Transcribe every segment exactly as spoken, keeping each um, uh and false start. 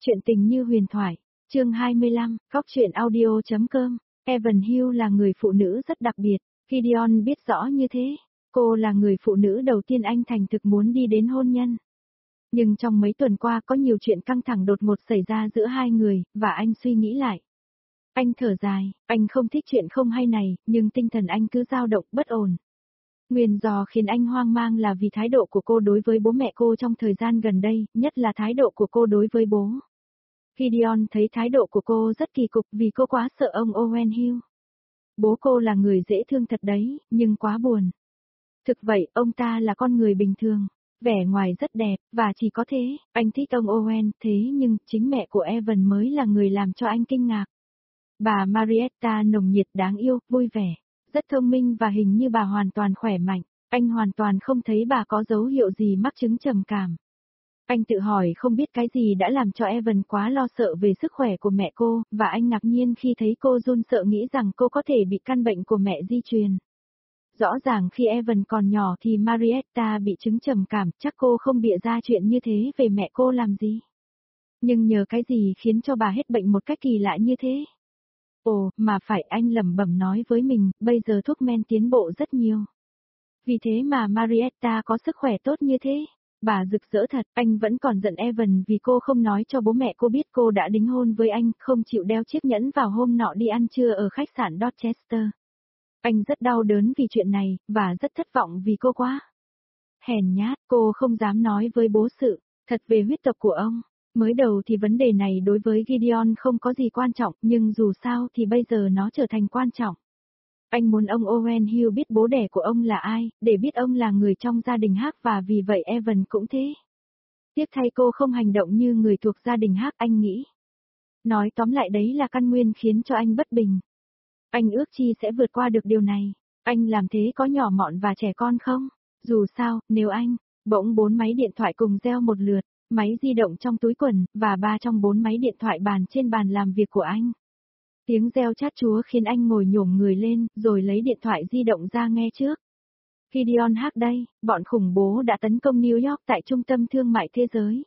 Chuyện tình như huyền thoại, chương hai mươi lăm, góc truyện audio.com. Evan Hill là người phụ nữ rất đặc biệt, Gideon biết rõ như thế. Cô là người phụ nữ đầu tiên anh thành thực muốn đi đến hôn nhân. Nhưng trong mấy tuần qua có nhiều chuyện căng thẳng đột ngột xảy ra giữa hai người, và anh suy nghĩ lại. Anh thở dài, anh không thích chuyện không hay này, nhưng tinh thần anh cứ dao động bất ổn. Nguyên do khiến anh hoang mang là vì thái độ của cô đối với bố mẹ cô trong thời gian gần đây, nhất là thái độ của cô đối với bố. Gideon thấy thái độ của cô rất kỳ cục vì cô quá sợ ông Owen Hill. Bố cô là người dễ thương thật đấy, nhưng quá buồn. Thực vậy, ông ta là con người bình thường, vẻ ngoài rất đẹp, và chỉ có thế, anh thích ông Owen, thế nhưng chính mẹ của Evan mới là người làm cho anh kinh ngạc. Bà Marietta nồng nhiệt đáng yêu, vui vẻ, rất thông minh và hình như bà hoàn toàn khỏe mạnh, anh hoàn toàn không thấy bà có dấu hiệu gì mắc chứng trầm cảm. Anh tự hỏi không biết cái gì đã làm cho Evan quá lo sợ về sức khỏe của mẹ cô, và anh ngạc nhiên khi thấy cô run sợ nghĩ rằng cô có thể bị căn bệnh của mẹ di truyền. Rõ ràng khi Evan còn nhỏ thì Marietta bị chứng trầm cảm, chắc cô không bịa ra chuyện như thế về mẹ cô làm gì. Nhưng nhờ cái gì khiến cho bà hết bệnh một cách kỳ lạ như thế? Ồ, mà phải, anh lẩm bẩm nói với mình, bây giờ thuốc men tiến bộ rất nhiều. Vì thế mà Marietta có sức khỏe tốt như thế. Bà rực rỡ thật, anh vẫn còn giận Evan vì cô không nói cho bố mẹ cô biết cô đã đính hôn với anh, không chịu đeo chiếc nhẫn vào hôm nọ đi ăn trưa ở khách sạn Dorchester. Anh rất đau đớn vì chuyện này, và rất thất vọng vì cô quá hèn nhát, cô không dám nói với bố sự thật về huyết tộc của ông. Mới đầu thì vấn đề này đối với Gideon không có gì quan trọng, nhưng dù sao thì bây giờ nó trở thành quan trọng. Anh muốn ông Owen Hill biết bố đẻ của ông là ai, để biết ông là người trong gia đình Hắc và vì vậy Evan cũng thế. Tiếc thay cô không hành động như người thuộc gia đình Hắc, anh nghĩ. Nói tóm lại đấy là căn nguyên khiến cho anh bất bình. Anh ước chi sẽ vượt qua được điều này. Anh làm thế có nhỏ mọn và trẻ con không? Dù sao, nếu anh, bỗng bốn máy điện thoại cùng reo một lượt, máy di động trong túi quần, và ba trong bốn máy điện thoại bàn trên bàn làm việc của anh. Tiếng reo chát chúa khiến anh ngồi nhổm người lên, rồi lấy điện thoại di động ra nghe trước. Gideon Hắc đây, bọn khủng bố đã tấn công New York tại trung tâm thương mại thế giới.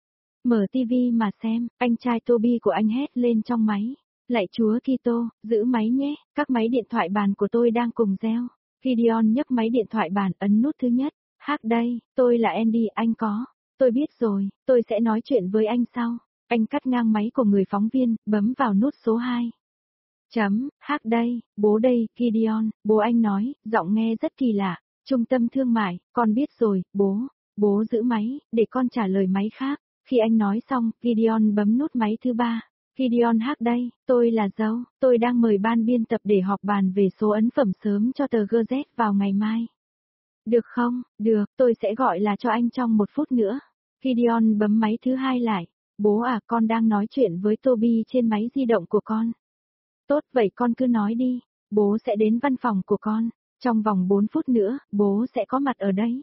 Mở ti vi mà xem, anh trai Toby của anh hét lên trong máy. Lạy chúa Kitô, giữ máy nhé, các máy điện thoại bàn của tôi đang cùng reo. Gideon nhấc máy điện thoại bàn ấn nút thứ nhất. Hắc đây, tôi là Andy, anh có. Tôi biết rồi, tôi sẽ nói chuyện với anh sau. Anh cắt ngang máy của người phóng viên, bấm vào nút số hai. Chấm, Hắc đây, bố đây, Gideon, bố anh nói, giọng nghe rất kỳ lạ. Trung tâm thương mại, con biết rồi, bố. Bố giữ máy, để con trả lời máy khác. Khi anh nói xong, Gideon bấm nút máy thứ ba. Gideon Hắc đây, tôi là dâu, tôi đang mời ban biên tập để họp bàn về số ấn phẩm sớm cho tờ Gazette vào ngày mai. Được không? Được, tôi sẽ gọi là cho anh trong một phút nữa. Gideon bấm máy thứ hai lại. Bố à, con đang nói chuyện với Toby trên máy di động của con. Tốt, vậy con cứ nói đi. Bố sẽ đến văn phòng của con. Trong vòng bốn phút nữa, bố sẽ có mặt ở đấy.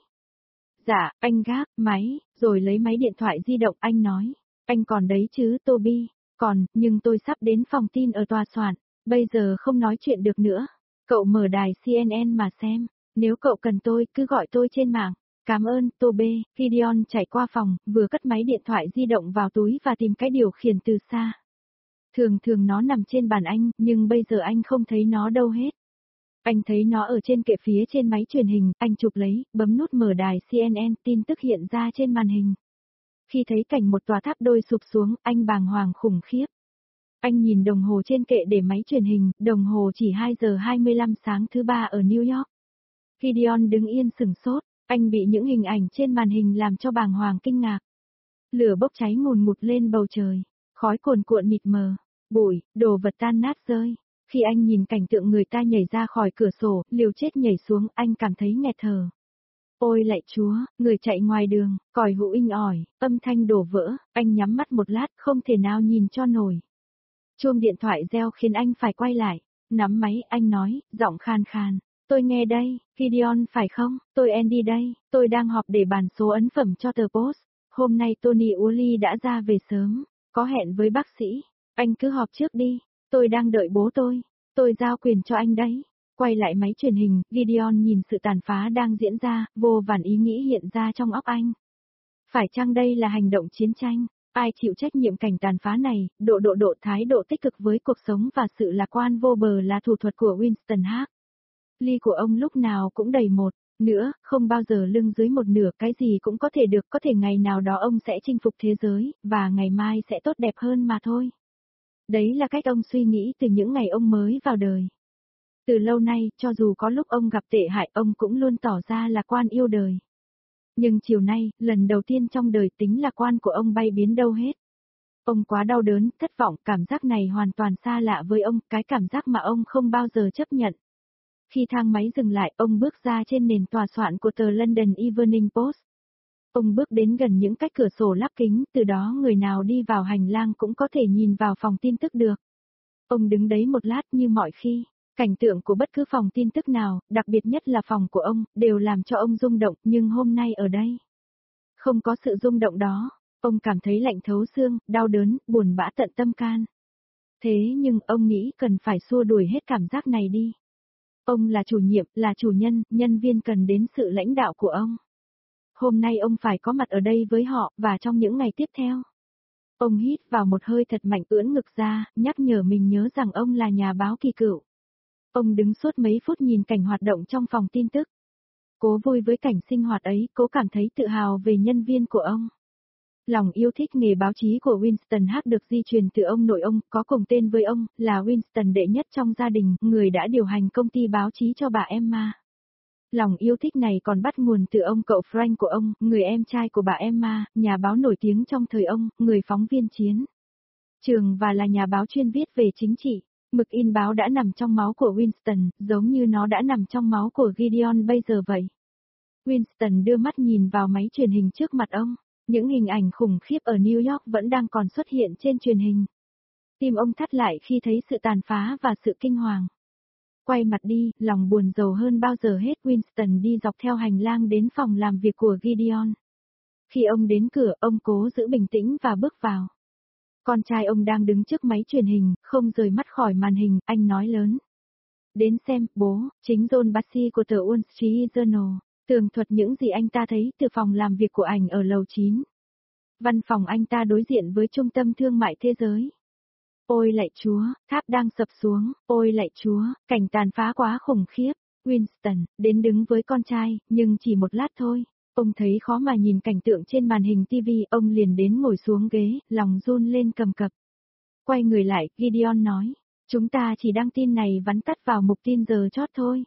Dạ, anh gác máy, rồi lấy máy điện thoại di động anh nói. Anh còn đấy chứ Toby? Còn, nhưng tôi sắp đến phòng tin ở tòa soạn. Bây giờ không nói chuyện được nữa. Cậu mở đài xê en en mà xem. Nếu cậu cần tôi, cứ gọi tôi trên mạng. Cảm ơn, Toby. Gideon chạy qua phòng, vừa cất máy điện thoại di động vào túi và tìm cái điều khiển từ xa. Thường thường nó nằm trên bàn anh, nhưng bây giờ anh không thấy nó đâu hết. Anh thấy nó ở trên kệ phía trên máy truyền hình, anh chụp lấy, bấm nút mở đài xê en en, tin tức hiện ra trên màn hình. Khi thấy cảnh một tòa tháp đôi sụp xuống, anh bàng hoàng khủng khiếp. Anh nhìn đồng hồ trên kệ để máy truyền hình, đồng hồ chỉ hai giờ hai mươi lăm sáng thứ ba ở New York. Gideon đứng yên sửng sốt, anh bị những hình ảnh trên màn hình làm cho bàng hoàng kinh ngạc. Lửa bốc cháy ngùn ngụt lên bầu trời, khói cuồn cuộn mịt mờ, bụi, đồ vật tan nát rơi. Khi anh nhìn cảnh tượng người ta nhảy ra khỏi cửa sổ, liều chết nhảy xuống, anh cảm thấy nghẹt thở. Ôi lạy chúa, người chạy ngoài đường, còi hũ inh ỏi, âm thanh đổ vỡ, anh nhắm mắt một lát, không thể nào nhìn cho nổi. Chuông điện thoại reo khiến anh phải quay lại, nắm máy, anh nói, giọng khan khan. Tôi nghe đây, Gideon phải không? Tôi Andy đây, tôi đang họp để bàn số ấn phẩm cho tờ Post. Hôm nay Tony Uli đã ra về sớm, có hẹn với bác sĩ. Anh cứ họp trước đi, tôi đang đợi bố tôi, tôi giao quyền cho anh đấy. Quay lại máy truyền hình, Gideon nhìn sự tàn phá đang diễn ra, vô vàn ý nghĩ hiện ra trong óc anh. Phải chăng đây là hành động chiến tranh? Ai chịu trách nhiệm cảnh tàn phá này, độ độ độ thái độ tích cực với cuộc sống và sự lạc quan vô bờ là thủ thuật của Winston Hart. Ly của ông lúc nào cũng đầy một, nữa, không bao giờ lưng dưới một nửa, cái gì cũng có thể được, có thể ngày nào đó ông sẽ chinh phục thế giới, và ngày mai sẽ tốt đẹp hơn mà thôi. Đấy là cách ông suy nghĩ từ những ngày ông mới vào đời. Từ lâu nay, cho dù có lúc ông gặp tệ hại, ông cũng luôn tỏ ra lạc quan yêu đời. Nhưng chiều nay, lần đầu tiên trong đời tính lạc quan của ông bay biến đâu hết. Ông quá đau đớn, thất vọng, cảm giác này hoàn toàn xa lạ với ông, cái cảm giác mà ông không bao giờ chấp nhận. Khi thang máy dừng lại, ông bước ra trên nền tòa soạn của tờ London Evening Post. Ông bước đến gần những cái cửa sổ lắp kính, từ đó người nào đi vào hành lang cũng có thể nhìn vào phòng tin tức được. Ông đứng đấy một lát như mọi khi. Cảnh tượng của bất cứ phòng tin tức nào, đặc biệt nhất là phòng của ông, đều làm cho ông rung động, nhưng hôm nay ở đây, không có sự rung động đó, ông cảm thấy lạnh thấu xương, đau đớn, buồn bã tận tâm can. Thế nhưng ông nghĩ cần phải xua đuổi hết cảm giác này đi. Ông là chủ nhiệm, là chủ nhân, nhân viên cần đến sự lãnh đạo của ông. Hôm nay ông phải có mặt ở đây với họ, và trong những ngày tiếp theo. Ông hít vào một hơi thật mạnh, ưỡn ngực ra, nhắc nhở mình nhớ rằng ông là nhà báo kỳ cựu. Ông đứng suốt mấy phút nhìn cảnh hoạt động trong phòng tin tức. Cố vui với cảnh sinh hoạt ấy, cố cảm thấy tự hào về nhân viên của ông. Lòng yêu thích nghề báo chí của Winston Hart được di truyền từ ông nội ông, có cùng tên với ông, là Winston đệ nhất trong gia đình, người đã điều hành công ty báo chí cho bà Emma. Lòng yêu thích này còn bắt nguồn từ ông cậu Frank của ông, người em trai của bà Emma, nhà báo nổi tiếng trong thời ông, người phóng viên chiến trường và là nhà báo chuyên viết về chính trị. Mực in báo đã nằm trong máu của Winston, giống như nó đã nằm trong máu của Gideon bây giờ vậy. Winston đưa mắt nhìn vào máy truyền hình trước mặt ông. Những hình ảnh khủng khiếp ở New York vẫn đang còn xuất hiện trên truyền hình. Tim ông thắt lại khi thấy sự tàn phá và sự kinh hoàng. Quay mặt đi, lòng buồn rầu hơn bao giờ hết, Winston đi dọc theo hành lang đến phòng làm việc của Gideon. Khi ông đến cửa, ông cố giữ bình tĩnh và bước vào. Con trai ông đang đứng trước máy truyền hình, không rời mắt khỏi màn hình, anh nói lớn. Đến xem, bố, chính John Bassi của tờ Wall Street Journal, tường thuật những gì anh ta thấy từ phòng làm việc của ảnh ở lầu chín. Văn phòng anh ta đối diện với trung tâm thương mại thế giới. Ôi lạy Chúa, tháp đang sập xuống, ôi lạy Chúa, cảnh tàn phá quá khủng khiếp. Winston, đến đứng với con trai, nhưng chỉ một lát thôi. Ông thấy khó mà nhìn cảnh tượng trên màn hình ti vi, ông liền đến ngồi xuống ghế, lòng run lên cầm cập. Quay người lại, Gideon nói, chúng ta chỉ đăng tin này vắn tắt vào mục tin giờ chót thôi.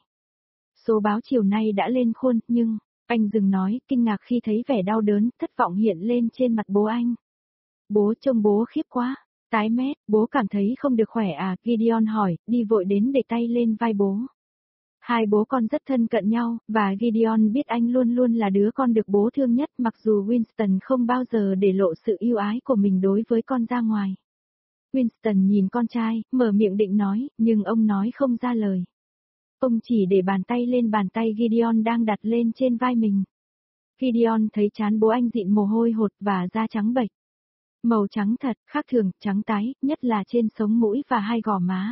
Số báo chiều nay đã lên khuôn, nhưng, anh dừng nói, kinh ngạc khi thấy vẻ đau đớn, thất vọng hiện lên trên mặt bố anh. Bố trông bố khiếp quá, tái mét, bố cảm thấy không được khỏe à, Gideon hỏi, đi vội đến để tay lên vai bố. Hai bố con rất thân cận nhau, và Gideon biết anh luôn luôn là đứa con được bố thương nhất, mặc dù Winston không bao giờ để lộ sự yêu ái của mình đối với con ra ngoài. Winston nhìn con trai, mở miệng định nói, nhưng ông nói không ra lời. Ông chỉ để bàn tay lên bàn tay Gideon đang đặt lên trên vai mình. Gideon thấy trán bố anh dịn mồ hôi hột và da trắng bệch. Màu trắng thật, khác thường, trắng tái, nhất là trên sống mũi và hai gò má.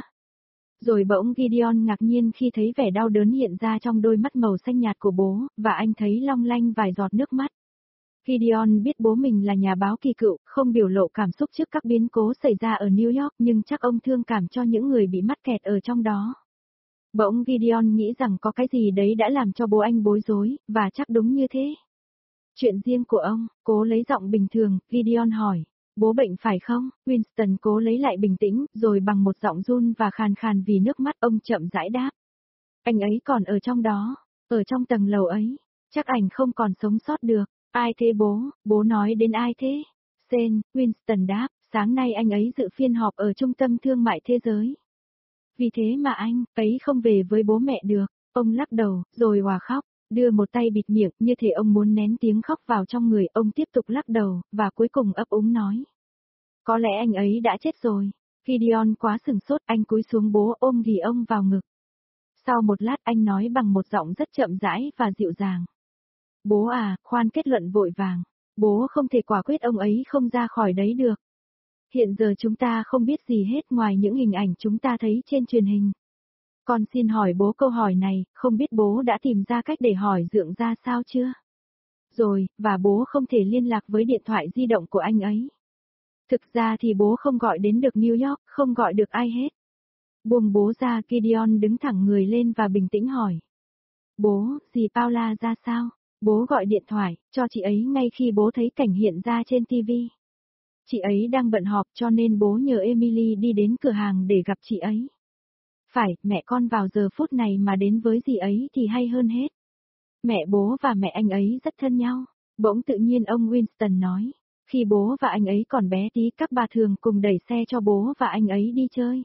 Rồi bỗng Gideon ngạc nhiên khi thấy vẻ đau đớn hiện ra trong đôi mắt màu xanh nhạt của bố, và anh thấy long lanh vài giọt nước mắt. Gideon biết bố mình là nhà báo kỳ cựu, không biểu lộ cảm xúc trước các biến cố xảy ra ở New York, nhưng chắc ông thương cảm cho những người bị mắc kẹt ở trong đó. Bỗng Gideon nghĩ rằng có cái gì đấy đã làm cho bố anh bối rối, và chắc đúng như thế. Chuyện riêng của ông, cố lấy giọng bình thường, Gideon hỏi. Bố bệnh phải không? Winston cố lấy lại bình tĩnh, rồi bằng một giọng run và khàn khàn vì nước mắt ông chậm rãi đáp. Anh ấy còn ở trong đó, ở trong tầng lầu ấy, chắc ảnh không còn sống sót được. Ai thế bố? Bố nói đến ai thế? Sen, Winston đáp, sáng nay anh ấy dự phiên họp ở Trung tâm Thương mại Thế giới. Vì thế mà anh ấy không về với bố mẹ được. Ông lắc đầu, rồi òa khóc, đưa một tay bịt miệng, như thể ông muốn nén tiếng khóc vào trong người. Ông tiếp tục lắc đầu, và cuối cùng ấp úng nói. Có lẽ anh ấy đã chết rồi. Gideon quá sừng sốt, anh cúi xuống bố ôm ghì ông vào ngực. Sau một lát anh nói bằng một giọng rất chậm rãi và dịu dàng. Bố à, khoan kết luận vội vàng. Bố không thể quả quyết ông ấy không ra khỏi đấy được. Hiện giờ chúng ta không biết gì hết ngoài những hình ảnh chúng ta thấy trên truyền hình. Con xin hỏi bố câu hỏi này, không biết bố đã tìm ra cách để hỏi Dượng ra sao chưa? Rồi, và bố không thể liên lạc với điện thoại di động của anh ấy. Thực ra thì bố không gọi đến được New York, không gọi được ai hết. Buông bố ra, Gideon đứng thẳng người lên và bình tĩnh hỏi. Bố, dì Paula ra sao? Bố gọi điện thoại, cho chị ấy ngay khi bố thấy cảnh hiện ra trên ti vi. Chị ấy đang bận họp cho nên bố nhờ Emily đi đến cửa hàng để gặp chị ấy. Phải, mẹ con vào giờ phút này mà đến với dì ấy thì hay hơn hết. Mẹ bố và mẹ anh ấy rất thân nhau. Bỗng tự nhiên ông Winston nói, khi bố và anh ấy còn bé tí các bà thường cùng đẩy xe cho bố và anh ấy đi chơi.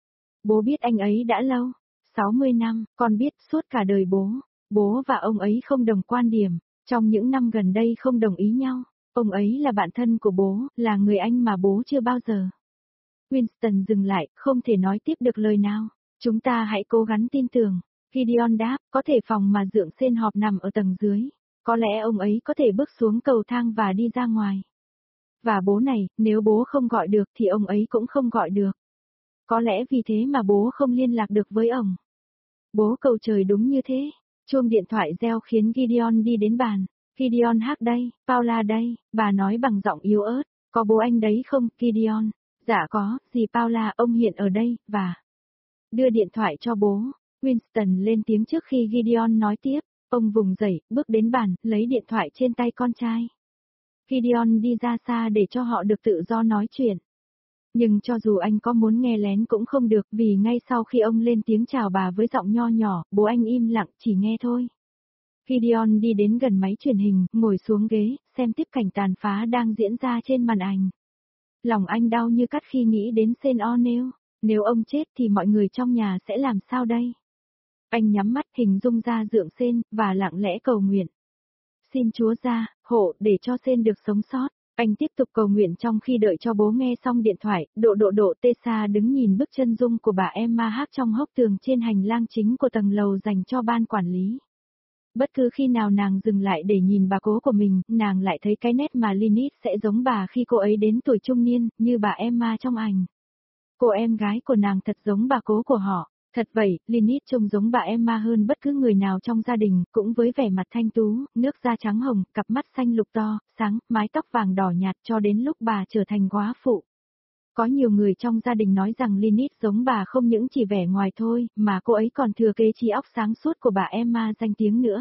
Bố biết anh ấy đã lâu, sáu mươi năm, con biết suốt cả đời bố, bố và ông ấy không đồng quan điểm, trong những năm gần đây không đồng ý nhau. Ông ấy là bạn thân của bố, là người anh mà bố chưa bao giờ. Winston dừng lại, không thể nói tiếp được lời nào. Chúng ta hãy cố gắng tin tưởng. Gideon đáp, có thể phòng mà Dượng Sên họp nằm ở tầng dưới. Có lẽ ông ấy có thể bước xuống cầu thang và đi ra ngoài. Và bố này, nếu bố không gọi được thì ông ấy cũng không gọi được. Có lẽ vì thế mà bố không liên lạc được với ông. Bố cầu trời đúng như thế. Chuông điện thoại reo khiến Gideon đi đến bàn. Gideon hát đây, Paula đây, bà nói bằng giọng yếu ớt. Có bố anh đấy không, Gideon? Dạ có, dì Paula, ông hiện ở đây, và... Đưa điện thoại cho bố. Winston lên tiếng trước khi Gideon nói tiếp. Ông vùng dậy, bước đến bàn, lấy điện thoại trên tay con trai. Gideon đi ra xa để cho họ được tự do nói chuyện. Nhưng cho dù anh có muốn nghe lén cũng không được vì ngay sau khi ông lên tiếng chào bà với giọng nho nhỏ, bố anh im lặng chỉ nghe thôi. Gideon đi đến gần máy truyền hình, ngồi xuống ghế, xem tiếp cảnh tàn phá đang diễn ra trên màn ảnh. Lòng anh đau như cắt khi nghĩ đến Saint O'Neil, nếu ông chết thì mọi người trong nhà sẽ làm sao đây? Anh nhắm mắt hình dung ra Dượng Sên, và lặng lẽ cầu nguyện. Xin Chúa ra, hộ để cho Sên được sống sót. Anh tiếp tục cầu nguyện trong khi đợi cho bố nghe xong điện thoại, độ độ độ Tessa đứng nhìn bức chân dung của bà Emma hát trong hốc tường trên hành lang chính của tầng lầu dành cho ban quản lý. Bất cứ khi nào nàng dừng lại để nhìn bà cố của mình, nàng lại thấy cái nét mà Lynette sẽ giống bà khi cô ấy đến tuổi trung niên, như bà Emma trong ảnh. Cô em gái của nàng thật giống bà cố của họ. Thật vậy, Lynette trông giống bà Emma hơn bất cứ người nào trong gia đình, cũng với vẻ mặt thanh tú, nước da trắng hồng, cặp mắt xanh lục to, sáng, mái tóc vàng đỏ nhạt cho đến lúc bà trở thành góa phụ. Có nhiều người trong gia đình nói rằng Lynette giống bà không những chỉ vẻ ngoài thôi, mà cô ấy còn thừa kế trí óc sáng suốt của bà Emma danh tiếng nữa.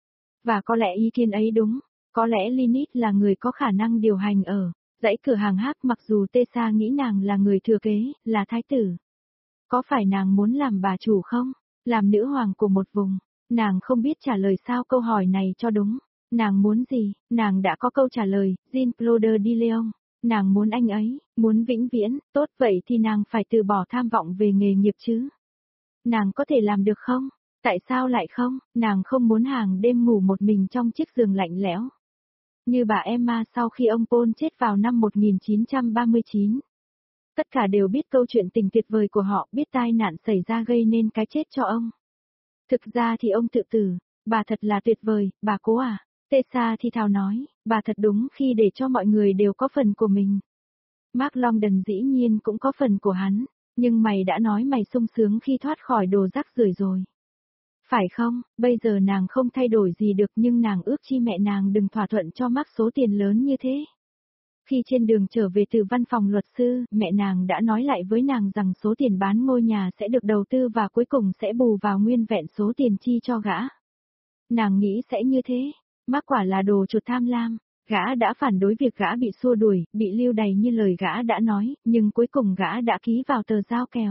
Và có lẽ ý kiến ấy đúng, có lẽ Lynette là người có khả năng điều hành ở dãy cửa hàng hát mặc dù Tessa nghĩ nàng là người thừa kế, là thái tử. Có phải nàng muốn làm bà chủ không? Làm nữ hoàng của một vùng? Nàng không biết trả lời sao câu hỏi này cho đúng. Nàng muốn gì? Nàng đã có câu trả lời, Jean-Claude de Leon. Nàng muốn anh ấy, muốn vĩnh viễn, tốt vậy thì nàng phải từ bỏ tham vọng về nghề nghiệp chứ. Nàng có thể làm được không? Tại sao lại không? Nàng không muốn hàng đêm ngủ một mình trong chiếc giường lạnh lẽo. Như bà Emma sau khi ông Paul chết vào năm một nghìn chín trăm ba mươi chín. Tất cả đều biết câu chuyện tình tuyệt vời của họ, biết tai nạn xảy ra gây nên cái chết cho ông. Thực ra thì ông tự tử, bà thật là tuyệt vời, bà cố à? Tessa thì thào nói, bà thật đúng khi để cho mọi người đều có phần của mình. Mark Longdon dĩ nhiên cũng có phần của hắn, nhưng mày đã nói mày sung sướng khi thoát khỏi đồ rác rưởi rồi. Phải không, bây giờ nàng không thay đổi gì được nhưng nàng ước chi mẹ nàng đừng thỏa thuận cho Mark số tiền lớn như thế. Khi trên đường trở về từ văn phòng luật sư, mẹ nàng đã nói lại với nàng rằng số tiền bán ngôi nhà sẽ được đầu tư và cuối cùng sẽ bù vào nguyên vẹn số tiền chi cho gã. Nàng nghĩ sẽ như thế, Mark quả là đồ chuột tham lam, gã đã phản đối việc gã bị xua đuổi, bị lưu đày như lời gã đã nói, nhưng cuối cùng gã đã ký vào tờ giao kèo.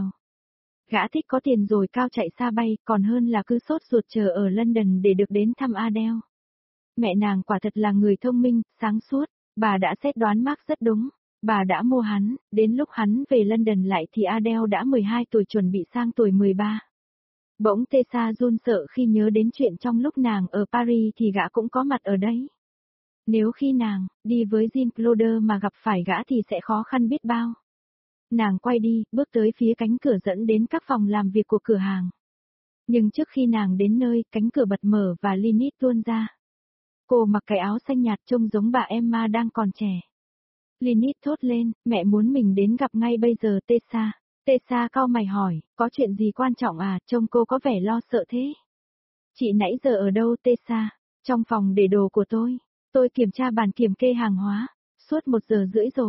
Gã thích có tiền rồi cao chạy xa bay, còn hơn là cứ sốt ruột chờ ở London để được đến thăm Adele. Mẹ nàng quả thật là người thông minh, sáng suốt. Bà đã xét đoán Mark rất đúng. Bà đã mua hắn, đến lúc hắn về London lại thì Adele đã mười hai tuổi chuẩn bị sang tuổi mười ba. Bỗng Tessa run sợ khi nhớ đến chuyện trong lúc nàng ở Paris thì gã cũng có mặt ở đấy. Nếu khi nàng, đi với Jean-Claude mà gặp phải gã thì sẽ khó khăn biết bao. Nàng quay đi, bước tới phía cánh cửa dẫn đến các phòng làm việc của cửa hàng. Nhưng trước khi nàng đến nơi, cánh cửa bật mở và Lynette tuôn ra. Cô mặc cái áo xanh nhạt trông giống bà Emma đang còn trẻ. Lynette thốt lên, mẹ muốn mình đến gặp ngay bây giờ Tessa. Tessa cau mày hỏi, có chuyện gì quan trọng à, trông cô có vẻ lo sợ thế. Chị nãy giờ ở đâu Tessa? Trong phòng để đồ của tôi. Tôi kiểm tra bàn kiểm kê hàng hóa. Suốt một giờ rưỡi rồi.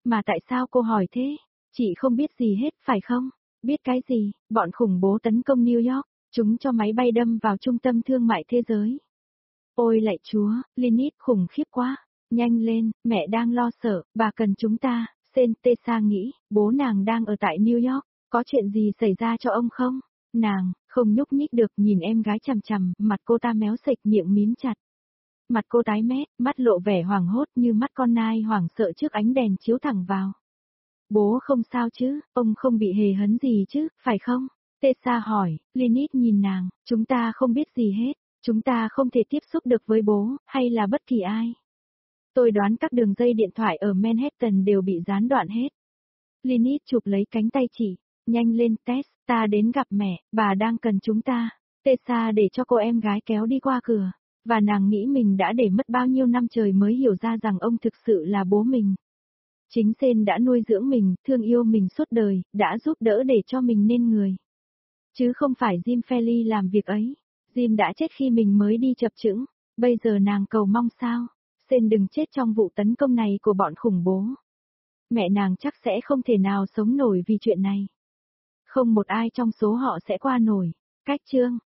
Mà tại sao cô hỏi thế? Chị không biết gì hết, phải không? Biết cái gì? Bọn khủng bố tấn công New York, chúng cho máy bay đâm vào trung tâm thương mại thế giới. Ôi lạy chúa, Lynette khủng khiếp quá. Nhanh lên, mẹ đang lo sợ, bà cần chúng ta. Sen Tessa nghĩ, bố nàng đang ở tại New York, có chuyện gì xảy ra cho ông không? Nàng, không nhúc nhích được nhìn em gái chằm chằm, mặt cô ta méo sệch miệng mím chặt. Mặt cô tái mét, mắt lộ vẻ hoảng hốt như mắt con nai hoảng sợ trước ánh đèn chiếu thẳng vào. Bố không sao chứ, ông không bị hề hấn gì chứ, phải không? Tessa hỏi, Lynette nhìn nàng, chúng ta không biết gì hết, chúng ta không thể tiếp xúc được với bố, hay là bất kỳ ai. Tôi đoán các đường dây điện thoại ở Manhattan đều bị gián đoạn hết. Lynette chụp lấy cánh tay chị, nhanh lên Tess, ta đến gặp mẹ, bà đang cần chúng ta. Tessa để cho cô em gái kéo đi qua cửa, và nàng nghĩ mình đã để mất bao nhiêu năm trời mới hiểu ra rằng ông thực sự là bố mình. Chính Sen đã nuôi dưỡng mình, thương yêu mình suốt đời, đã giúp đỡ để cho mình nên người. Chứ không phải Jim Felly làm việc ấy. Jim đã chết khi mình mới đi chập chững, bây giờ nàng cầu mong sao? Sen đừng chết trong vụ tấn công này của bọn khủng bố. Mẹ nàng chắc sẽ không thể nào sống nổi vì chuyện này. Không một ai trong số họ sẽ qua nổi. Cách chương